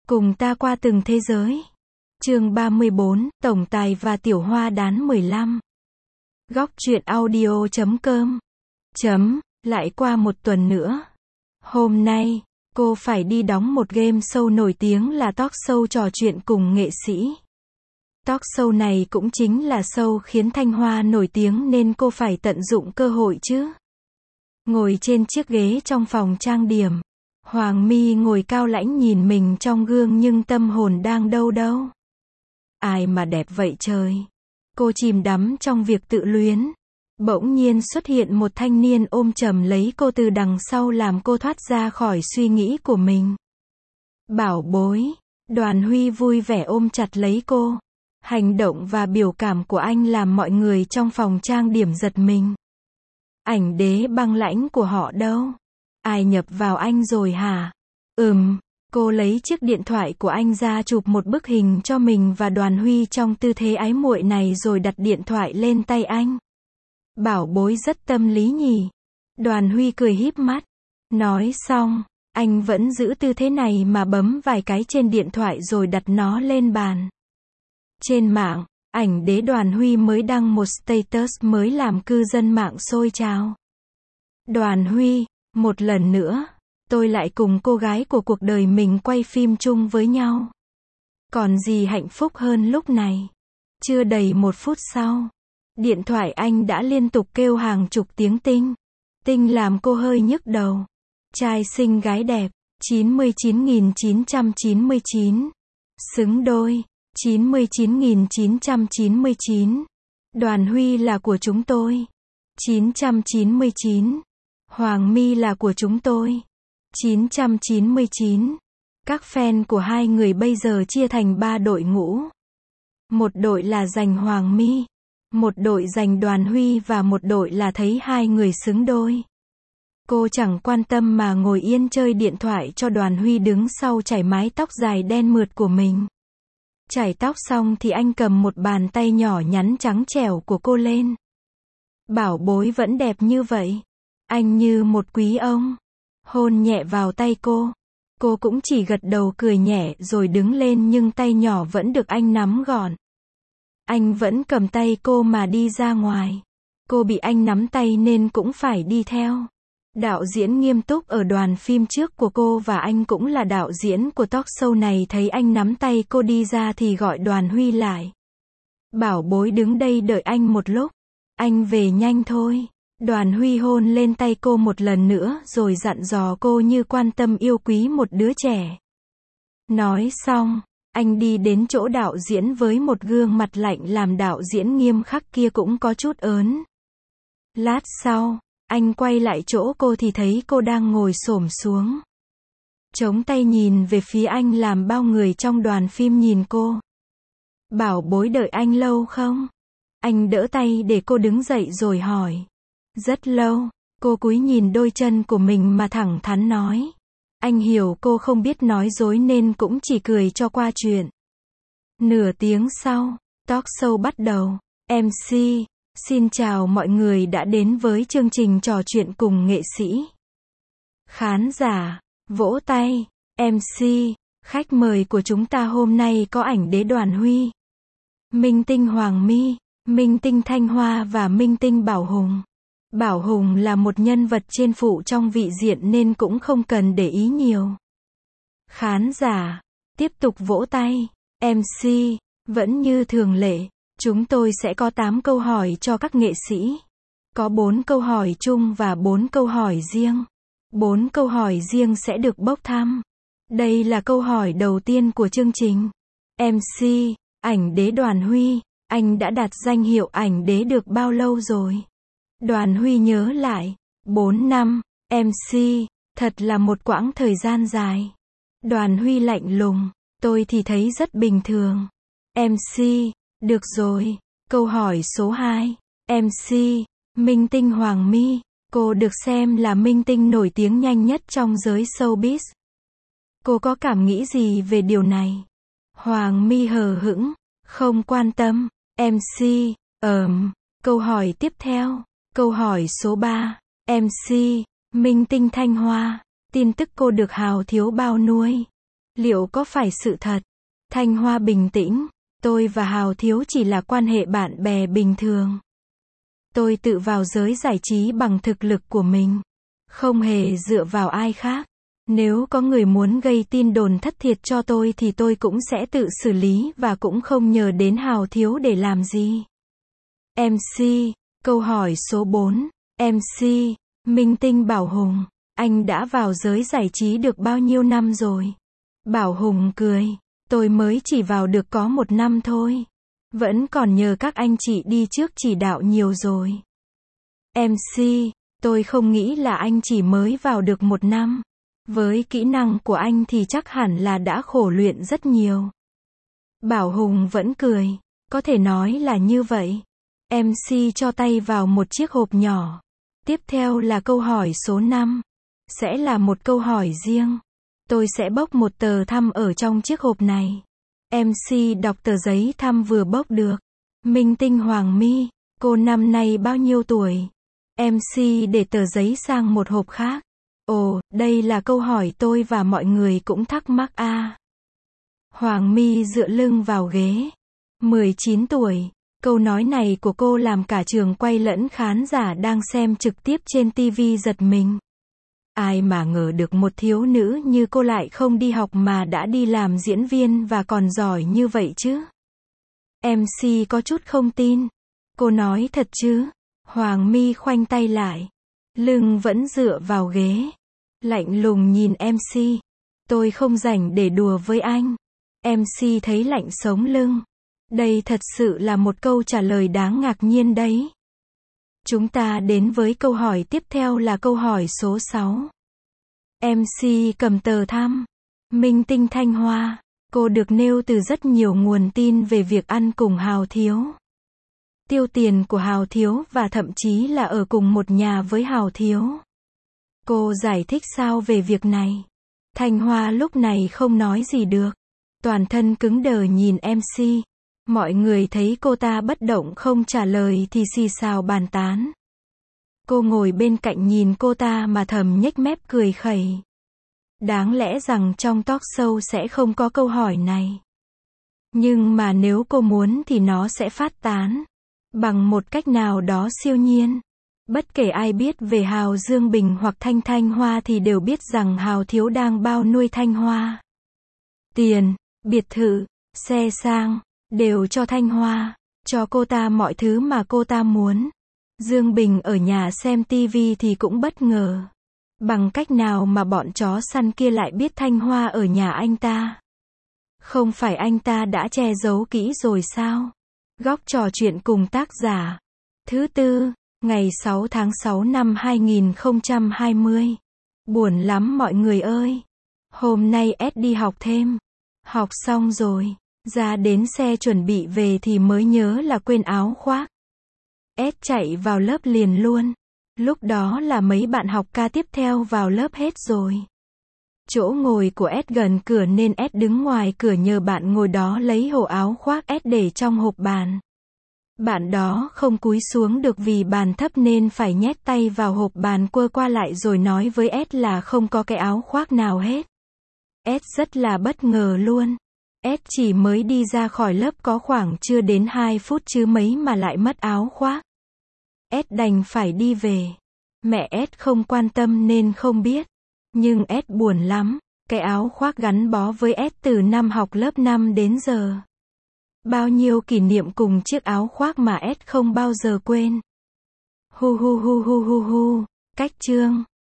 Cùng ta qua từng thế giới. Chương 34, Tổng tài và Tiểu Hoa đán 15. Góc truyện audio.com. Lại qua một tuần nữa. Hôm nay, cô phải đi đóng một game show nổi tiếng là talk show trò chuyện cùng nghệ sĩ. Talk show này cũng chính là show khiến Thanh Hoa nổi tiếng nên cô phải tận dụng cơ hội chứ. Ngồi trên chiếc ghế trong phòng trang điểm, Hoàng My ngồi cao lãnh nhìn mình trong gương nhưng tâm hồn đang đâu đâu. Ai mà đẹp vậy trời. Cô chìm đắm trong việc tự luyến. Bỗng nhiên xuất hiện một thanh niên ôm chầm lấy cô từ đằng sau làm cô thoát ra khỏi suy nghĩ của mình. Bảo bối. Đoàn Huy vui vẻ ôm chặt lấy cô. Hành động và biểu cảm của anh làm mọi người trong phòng trang điểm giật mình. Ảnh đế băng lãnh của họ đâu? Ai nhập vào anh rồi hả? Cô lấy chiếc điện thoại của anh ra chụp một bức hình cho mình và Đoàn Huy trong tư thế ái muội này rồi đặt điện thoại lên tay anh. Bảo bối rất tâm lý nhỉ? Đoàn Huy cười híp mắt. Nói xong, anh vẫn giữ tư thế này mà bấm vài cái trên điện thoại rồi đặt nó lên bàn. Trên mạng, ảnh đế Đoàn Huy mới đăng một status mới làm cư dân mạng sôi trào. Đoàn Huy, một lần nữa, tôi lại cùng cô gái của cuộc đời mình quay phim chung với nhau. Còn gì hạnh phúc hơn lúc này? Chưa đầy 1 phút sau, điện thoại anh đã liên tục kêu hàng chục tiếng tinh. Tinh làm cô hơi nhức đầu. Trai xinh gái đẹp, 99.999. Xứng đôi, 99.999. Đoàn Huy là của chúng tôi. 999. Hoàng My là của chúng tôi. 999. Các fan của hai người bây giờ chia thành 3 đội ngũ. Một đội là dành Hoàng My, một đội dành Đoàn Huy và một đội là thấy hai người xứng đôi. Cô chẳng quan tâm mà ngồi yên chơi điện thoại cho Đoàn Huy đứng sau chải mái tóc dài đen mượt của mình. Chải tóc xong thì anh cầm một bàn tay nhỏ nhắn trắng trẻo của cô lên. Bảo bối vẫn đẹp như vậy. Anh như một quý ông. Hôn nhẹ vào tay cô. Cô cũng chỉ gật đầu cười nhẹ rồi đứng lên nhưng tay nhỏ vẫn được anh nắm gọn. Anh vẫn cầm tay cô mà đi ra ngoài. Cô bị anh nắm tay nên cũng phải đi theo. Đạo diễn nghiêm túc ở đoàn phim trước của cô và anh cũng là đạo diễn của talk show này thấy anh nắm tay cô đi ra thì gọi Đoàn Huy lại. Bảo bối đứng đây đợi anh một lúc. Anh về nhanh thôi. Đoàn Huy hôn lên tay cô một lần nữa rồi dặn dò cô như quan tâm yêu quý một đứa trẻ. Nói xong, anh đi đến chỗ đạo diễn với một gương mặt lạnh làm đạo diễn nghiêm khắc kia cũng có chút ớn. Lát sau, anh quay lại chỗ cô thì thấy cô đang ngồi xổm xuống. Chống tay nhìn về phía anh làm bao người trong đoàn phim nhìn cô. Bảo bối đợi anh lâu không? Anh đỡ tay để cô đứng dậy rồi hỏi. Rất lâu. Cô cúi nhìn đôi chân của mình mà thẳng thắn nói. Anh hiểu cô không biết nói dối nên cũng chỉ cười cho qua chuyện. Nửa tiếng sau, talk show bắt đầu. MC, xin chào mọi người đã đến với chương trình trò chuyện cùng nghệ sĩ. Khán giả, vỗ tay. MC, khách mời của chúng ta hôm nay có ảnh đế Đoàn Huy, minh tinh Hoàng My, minh tinh Thanh Hoa và minh tinh Bảo Hùng. Bảo Hùng là một nhân vật trên phụ trong vị diện nên cũng không cần để ý nhiều. Khán giả, tiếp tục vỗ tay. MC, vẫn như thường lệ, chúng tôi sẽ có 8 câu hỏi cho các nghệ sĩ. Có 4 câu hỏi chung và 4 câu hỏi riêng. 4 câu hỏi riêng sẽ được bốc thăm. Đây là câu hỏi đầu tiên của chương trình. MC, ảnh đế Đoàn Huy, anh đã đạt danh hiệu ảnh đế được bao lâu rồi? Đoàn Huy nhớ lại. 4 năm. MC, thật là một quãng thời gian dài. Đoàn Huy lạnh lùng. Tôi thì thấy rất bình thường. MC, được rồi. Câu hỏi số 2. MC, minh tinh Hoàng My, cô được xem là minh tinh nổi tiếng nhanh nhất trong giới showbiz. Cô có cảm nghĩ gì về điều này? Hoàng My hờ hững, không quan tâm. MC, câu hỏi tiếp theo. Câu hỏi số 3. MC, minh tinh Thanh Hoa, tin tức cô được Hào Thiếu Bao nuôi. Liệu có phải sự thật? Thanh Hoa bình tĩnh. Tôi và Hào Thiếu chỉ là quan hệ bạn bè bình thường. Tôi tự vào giới giải trí bằng thực lực của mình. Không hề dựa vào ai khác. Nếu có người muốn gây tin đồn thất thiệt cho tôi thì tôi cũng sẽ tự xử lý và cũng không nhờ đến Hào Thiếu để làm gì. MC, câu hỏi số 4. MC, Minh Tinh Bảo Hùng, anh đã vào giới giải trí được bao nhiêu năm rồi? Bảo Hùng cười, tôi mới chỉ vào được có 1 năm thôi. Vẫn còn nhờ các anh chị đi trước chỉ đạo nhiều rồi. MC, tôi không nghĩ là anh chỉ mới vào được 1 năm. Với kỹ năng của anh thì chắc hẳn là đã khổ luyện rất nhiều. Bảo Hùng vẫn cười, có thể nói là như vậy. MC cho tay vào một chiếc hộp nhỏ. Tiếp theo là câu hỏi số 5. Sẽ là một câu hỏi riêng. Tôi sẽ bốc một tờ thăm ở trong chiếc hộp này. MC đọc tờ giấy thăm vừa bốc được. Minh Tinh Hoàng My, cô năm nay bao nhiêu tuổi? MC để tờ giấy sang một hộp khác. Ồ, đây là câu hỏi tôi và mọi người cũng thắc mắc a. Hoàng My dựa lưng vào ghế. 19 tuổi. Câu nói này của cô làm cả trường quay lẫn khán giả đang xem trực tiếp trên TV giật mình. Ai mà ngờ được một thiếu nữ như cô lại không đi học mà đã đi làm diễn viên và còn giỏi như vậy chứ? MC có chút không tin. Cô nói thật chứ? Hoàng My khoanh tay lại. Lưng vẫn dựa vào ghế. Lạnh lùng nhìn MC. Tôi không rảnh để đùa với anh. MC thấy lạnh sống lưng. Đây thật sự là một câu trả lời đáng ngạc nhiên đấy. Chúng ta đến với câu hỏi tiếp theo là câu hỏi số 6. MC cầm tờ thăm. Minh Tinh Thanh Hoa. Cô được nêu từ rất nhiều nguồn tin về việc ăn cùng Hào Thiếu. Tiêu tiền của Hào Thiếu và thậm chí là ở cùng một nhà với Hào Thiếu. Cô giải thích sao về việc này? Thanh Hoa lúc này không nói gì được. Toàn thân cứng đờ nhìn MC. Mọi người thấy cô ta bất động không trả lời thì xì xào bàn tán. Cô ngồi bên cạnh nhìn cô ta mà thầm nhếch mép cười khẩy. Đáng lẽ rằng trong talk show sẽ không có câu hỏi này. Nhưng mà nếu cô muốn thì nó sẽ phát tán. Bằng một cách nào đó siêu nhiên. Bất kể ai biết về Hào Dương Bình hoặc Thanh Hoa thì đều biết rằng Hào Thiếu đang bao nuôi Thanh Hoa. Tiền, biệt thự, xe sang, đều cho Thanh Hoa. Cho cô ta mọi thứ mà cô ta muốn. Dương Bình ở nhà xem TV thì cũng bất ngờ. Bằng cách nào mà bọn chó săn kia lại biết Thanh Hoa ở nhà anh ta? Không phải anh ta đã che giấu kỹ rồi sao? Góc trò chuyện cùng tác giả. Thứ tư, ngày 6 tháng 6 năm 2020. Buồn lắm mọi người ơi. Hôm nay S đi học thêm. Học xong rồi. Ra đến xe chuẩn bị về thì mới nhớ là quên áo khoác. S chạy vào lớp liền luôn. Lúc đó là mấy bạn học ca tiếp theo vào lớp hết rồi. Chỗ ngồi của S gần cửa nên S đứng ngoài cửa nhờ bạn ngồi đó lấy hộ áo khoác S để trong hộp bàn. Bạn đó không cúi xuống được vì bàn thấp nên phải nhét tay vào hộp bàn quơ qua lại rồi nói với S là không có cái áo khoác nào hết. S rất là bất ngờ luôn. S chỉ mới đi ra khỏi lớp có khoảng chưa đến 2 phút chứ mấy mà lại mất áo khoác. S đành phải đi về. Mẹ S không quan tâm nên không biết. Nhưng S buồn lắm. Cái áo khoác gắn bó với S từ năm học lớp 5 đến giờ. Bao nhiêu kỷ niệm cùng chiếc áo khoác mà S không bao giờ quên. Hu hu hu hu hu hu. Cách chương.